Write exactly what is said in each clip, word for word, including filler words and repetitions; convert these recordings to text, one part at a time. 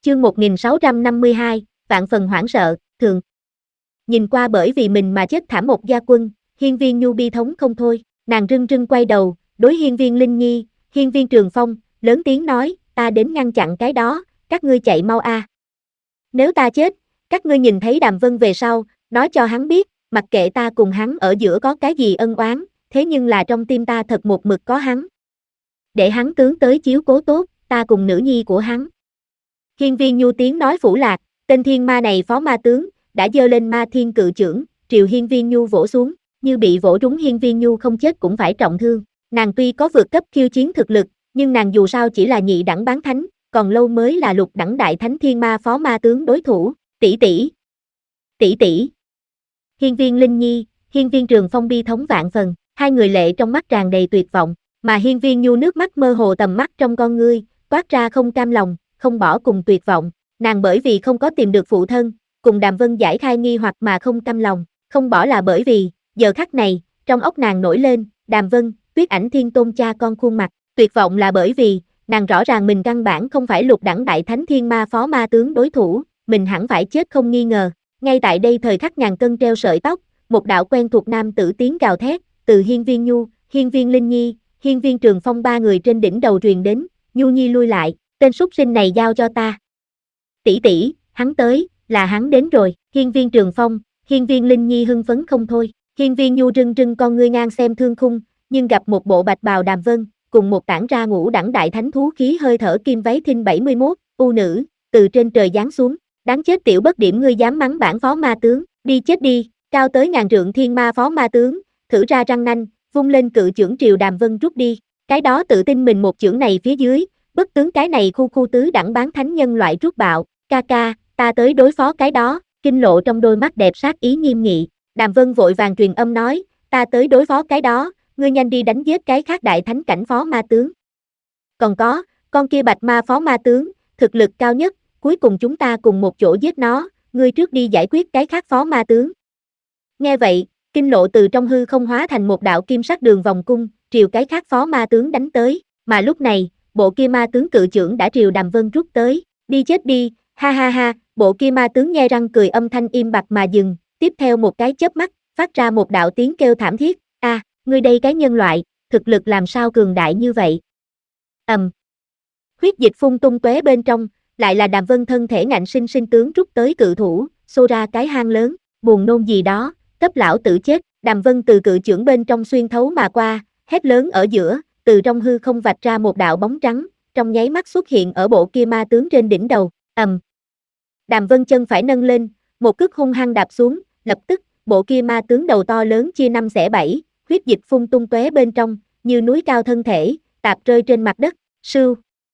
Chương một nghìn sáu trăm năm mươi hai, vạn phần hoảng sợ, thường. Nhìn qua bởi vì mình mà chết thảm một gia quân, Hiên Viên Nhu bi thống không thôi, nàng rưng rưng quay đầu, đối Hiên Viên Linh Nhi, Hiên Viên Trường Phong, lớn tiếng nói, ta đến ngăn chặn cái đó, các ngươi chạy mau a. Nếu ta chết, các ngươi nhìn thấy Đàm Vân về sau, nói cho hắn biết, mặc kệ ta cùng hắn ở giữa có cái gì ân oán, thế nhưng là trong tim ta thật một mực có hắn. Để hắn tướng tới chiếu cố tốt, ta cùng nữ nhi của hắn. Hiên Viên Nhu tiếng nói phủ lạc, tên thiên ma này phó ma tướng, đã giơ lên ma thiên cự chưởng, triều Hiên Viên Nhu vỗ xuống, như bị vỗ trúng Hiên Viên Nhu không chết cũng phải trọng thương. Nàng tuy có vượt cấp khiêu chiến thực lực, nhưng nàng dù sao chỉ là nhị đẳng bán thánh, còn lâu mới là lục đẳng đại thánh thiên ma phó ma tướng đối thủ. Tỷ tỷ, tỷ tỷ. Hiên Viên Linh Nhi, Hiên Viên Trường Phong bi thống vạn phần, hai người lệ trong mắt tràn đầy tuyệt vọng, mà Hiên Viên Nhu nước mắt mơ hồ tầm mắt trong con ngươi, toát ra không cam lòng, không bỏ cùng tuyệt vọng. Nàng bởi vì không có tìm được phụ thân, cùng Đàm Vân giải khai nghi hoặc mà không cam lòng, không bỏ là bởi vì, giờ khắc này, trong óc nàng nổi lên, Đàm Vân, Tuyết Ảnh Thiên Tôn cha con khuôn mặt, tuyệt vọng là bởi vì, nàng rõ ràng mình căn bản không phải lục đẳng đại thánh thiên ma phó ma tướng đối thủ, mình hẳn phải chết không nghi ngờ. Ngay tại đây thời khắc ngàn cân treo sợi tóc, một đạo quen thuộc nam tử tiếng gào thét, từ Hiên Viên Nhu, Hiên Viên Linh Nhi, Hiên Viên Trường Phong ba người trên đỉnh đầu truyền đến, Nhu Nhi lui lại, tên súc sinh này giao cho ta. Tỷ tỷ, hắn tới, là hắn đến rồi. Hiên Viên Trường Phong, Hiên Viên Linh Nhi hưng phấn không thôi. Hiên Viên Nhu rưng rưng con ngươi ngang xem thương khung, nhưng gặp một bộ bạch bào Đàm Vân, cùng một tản ra ngũ đẳng đại thánh thú khí hơi thở kim váy thinh bảy mươi mốt, u nữ, từ trên trời giáng xuống, đáng chết tiểu bất điểm ngươi dám mắng bản phó ma tướng, đi chết đi, cao tới ngàn trượng thiên ma phó ma tướng, thử ra răng nanh, vung lên cự chưởng triều Đàm Vân rút đi, cái đó tự tin mình một chưởng này phía dưới, bất tướng cái này khu khu tứ đẳng bán thánh nhân loại rút bạo, ca ca, ta tới đối phó cái đó, kinh lộ trong đôi mắt đẹp sát ý nghiêm nghị, Đàm Vân vội vàng truyền âm nói, ta tới đối phó cái đó, ngươi nhanh đi đánh giết cái khác đại thánh cảnh phó ma tướng. Còn có, con kia bạch ma phó ma tướng, thực lực cao nhất, cuối cùng chúng ta cùng một chỗ giết nó, ngươi trước đi giải quyết cái khác phó ma tướng. Nghe vậy, kinh lộ từ trong hư không hóa thành một đạo kim sắc đường vòng cung, triều cái khác phó ma tướng đánh tới, mà lúc này, bộ kia ma tướng cự chưởng đã triều Đàm Vân rút tới, đi chết đi, ha ha ha, bộ kia ma tướng nhe răng cười âm thanh im bặt mà dừng, tiếp theo một cái chớp mắt, phát ra một đạo tiếng kêu thảm thiết, a, à, ngươi đây cái nhân loại, thực lực làm sao cường đại như vậy. Ầm. Um. Huyết dịch phun tung tóe bên trong, lại là Đàm Vân thân thể ngạnh sinh sinh tướng rút tới cự thủ, xô ra cái hang lớn, buồn nôn gì đó, cấp lão tử chết, Đàm Vân từ cự chưởng bên trong xuyên thấu mà qua, hét lớn ở giữa, từ trong hư không vạch ra một đạo bóng trắng, trong nháy mắt xuất hiện ở bộ kia ma tướng trên đỉnh đầu, ầm. Um. Đàm Vân chân phải nâng lên, một cước hung hăng đạp xuống, lập tức, bộ kia ma tướng đầu to lớn chia năm xẻ bảy, huyết dịch phun tung tóe bên trong, như núi cao thân thể, tạp rơi trên mặt đất, sưu.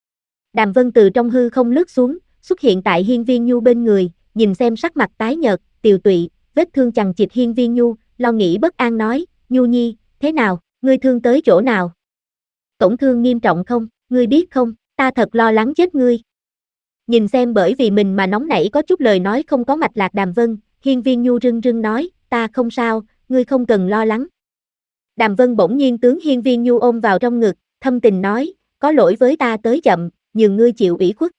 Đàm Vân từ trong hư không lướt xuống, xuất hiện tại Hiên Viên Nhu bên người, nhìn xem sắc mặt tái nhợt, tiều tụy, vết thương chằng chịt Hiên Viên Nhu, lo nghĩ bất an nói, Nhu Nhi, thế nào, ngươi thương tới chỗ nào? Tổn thương nghiêm trọng không, ngươi biết không, ta thật lo lắng chết ngươi. Nhìn xem bởi vì mình mà nóng nảy có chút lời nói không có mạch lạc Đàm Vân, Hiên Viên Nhu rưng rưng nói, ta không sao, ngươi không cần lo lắng. Đàm Vân bỗng nhiên tướng Hiên Viên Nhu ôm vào trong ngực, thâm tình nói, có lỗi với ta tới chậm, nhường ngươi chịu ủy khuất.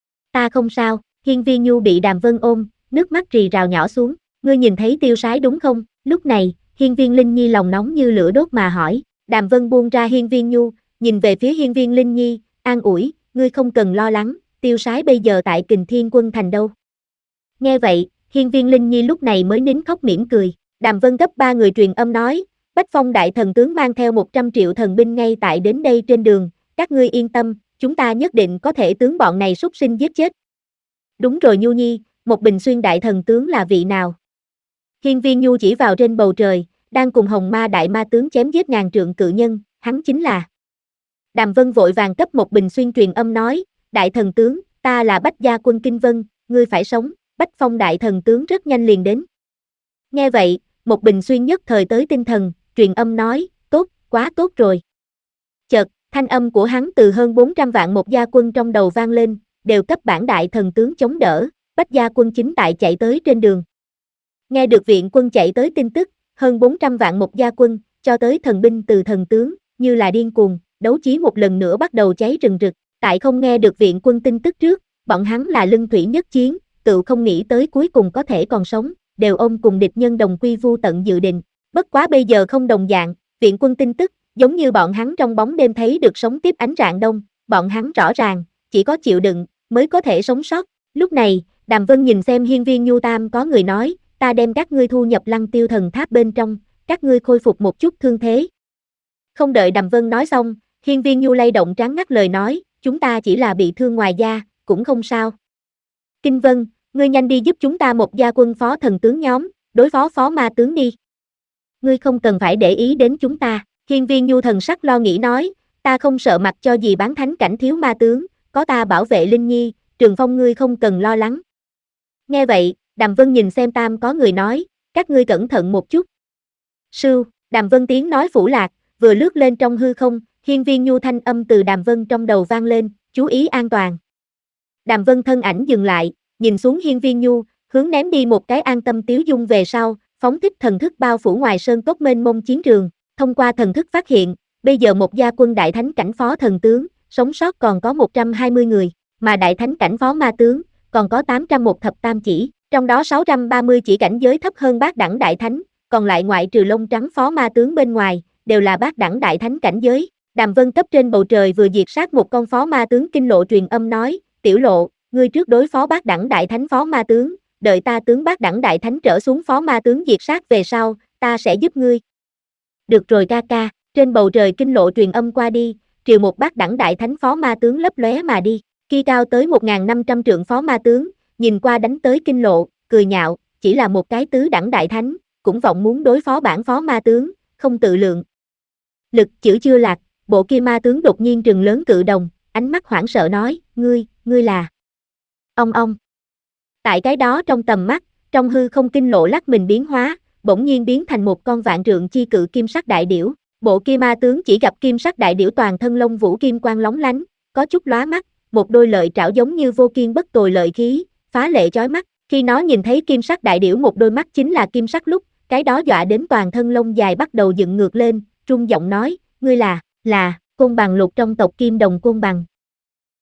Ta không sao, Hiên Viên Nhu bị Đàm Vân ôm, nước mắt rì rào nhỏ xuống, ngươi nhìn thấy tiêu sái đúng không? Lúc này, Hiên Viên Linh Nhi lòng nóng như lửa đốt mà hỏi, Đàm Vân buông ra Hiên Viên Nhu, nhìn về phía Hiên Viên Linh Nhi, an ủi, ngươi không cần lo lắng, tiêu sái bây giờ tại Kình Thiên Quân Thành đâu. Nghe vậy, Hiên Viên Linh Nhi lúc này mới nín khóc mỉm cười, Đàm Vân gấp ba người truyền âm nói, Bách Phong đại thần tướng mang theo một trăm triệu thần binh ngay tại đến đây trên đường, các ngươi yên tâm, chúng ta nhất định có thể tướng bọn này súc sinh giết chết. Đúng rồi Nhu Nhi, một Bình Xuyên đại thần tướng là vị nào? Hiên Viên Nhu chỉ vào trên bầu trời, đang cùng Hồng Ma đại ma tướng chém giết ngàn trượng cự nhân, hắn chính là. Đàm Vân vội vàng cấp một Bình Xuyên truyền âm nói, đại thần tướng, ta là Bách Gia Quân Kinh Vân, ngươi phải sống, Bách Phong đại thần tướng rất nhanh liền đến. Nghe vậy, một Bình Xuyên nhất thời tới tinh thần, truyền âm nói, tốt, quá tốt rồi. Chợt, thanh âm của hắn từ hơn bốn trăm vạn một gia quân trong đầu vang lên, đều cấp bản đại thần tướng chống đỡ, Bách Gia Quân chính tại chạy tới trên đường. Nghe được viện quân chạy tới tin tức, hơn bốn trăm vạn một gia quân, cho tới thần binh từ thần tướng, như là điên cuồng, đấu chí một lần nữa bắt đầu cháy rừng rực, tại không nghe được viện quân tin tức trước, bọn hắn là lưng thủy nhất chiến, tự không nghĩ tới cuối cùng có thể còn sống, đều ôm cùng địch nhân đồng quy vu tận dự định. Bất quá bây giờ không đồng dạng, viện quân tin tức, giống như bọn hắn trong bóng đêm thấy được sống tiếp ánh rạng đông, bọn hắn rõ ràng, chỉ có chịu đựng, mới có thể sống sót. Lúc này, Đàm Vân nhìn xem hiên viên Nhu Tam có người nói, ta đem các ngươi thu nhập Lăng Tiêu Thần Tháp bên trong, các ngươi khôi phục một chút thương thế. Không đợi Đàm Vân nói xong, hiên viên Nhu lay động trán ngắt lời nói, chúng ta chỉ là bị thương ngoài da, cũng không sao. Kinh Vân, ngươi nhanh đi giúp chúng ta một gia quân phó thần tướng nhóm, đối phó phó ma tướng đi. Ngươi không cần phải để ý đến chúng ta, hiên viên Nhu thần sắc lo nghĩ nói, ta không sợ mặt cho gì bán thánh cảnh thiếu ma tướng, có ta bảo vệ Linh Nhi, Trường Phong ngươi không cần lo lắng. Nghe vậy, Đàm Vân nhìn xem Tam có người nói, các ngươi cẩn thận một chút. Sưu, Đàm Vân tiếng nói phủ lạc, vừa lướt lên trong hư không, hiên viên Nhu thanh âm từ Đàm Vân trong đầu vang lên, chú ý an toàn. Đàm Vân thân ảnh dừng lại, nhìn xuống hiên viên Nhu, hướng ném đi một cái an tâm tiếu dung về sau, phóng thích thần thức bao phủ ngoài sơn cốc mênh mông chiến trường, thông qua thần thức phát hiện, bây giờ một gia quân đại thánh cảnh phó thần tướng, sống sót còn có một trăm hai mươi người, mà đại thánh cảnh phó ma tướng, còn có tám trăm một thập tam chỉ, trong đó sáu trăm ba mươi chỉ cảnh giới thấp hơn bát đẳng đại thánh, còn lại ngoại trừ lông trắng phó ma tướng bên ngoài, đều là bát đẳng đại thánh cảnh giới. Đàm Vân cấp trên bầu trời vừa diệt sát một con phó ma tướng kinh lộ truyền âm nói, tiểu lộ, ngươi trước đối phó bát đẳng đại thánh phó ma tướng, đợi ta tướng bát đẳng đại thánh trở xuống phó ma tướng diệt sát về sau, ta sẽ giúp ngươi. Được rồi ca ca, trên bầu trời kinh lộ truyền âm qua đi, triều một bát đẳng đại thánh phó ma tướng lấp lóe mà đi, kia cao tới một nghìn năm trăm trượng phó ma tướng, nhìn qua đánh tới kinh lộ, cười nhạo, chỉ là một cái tứ đẳng đại thánh, cũng vọng muốn đối phó bản phó ma tướng, không tự lượng. Lực chữ chưa lạc, bộ kia ma tướng đột nhiên trừng lớn cự đồng, ánh mắt hoảng sợ nói, ngươi, ngươi là... Ông ông. Tại cái đó trong tầm mắt, trong hư không kinh lộ lắc mình biến hóa, bỗng nhiên biến thành một con vạn trượng chi cự kim sắc đại điểu. Bộ kia ma tướng chỉ gặp kim sắc đại điểu toàn thân lông vũ kim quang lóng lánh, có chút lóa mắt, một đôi lợi trảo giống như vô kiên bất tồi lợi khí, phá lệ chói mắt. Khi nó nhìn thấy kim sắc đại điểu một đôi mắt chính là kim sắc lúc, cái đó dọa đến toàn thân lông dài bắt đầu dựng ngược lên, trung giọng nói, ngươi là, là, côn bằng lục trong tộc Kim Đồng Côn Bằng.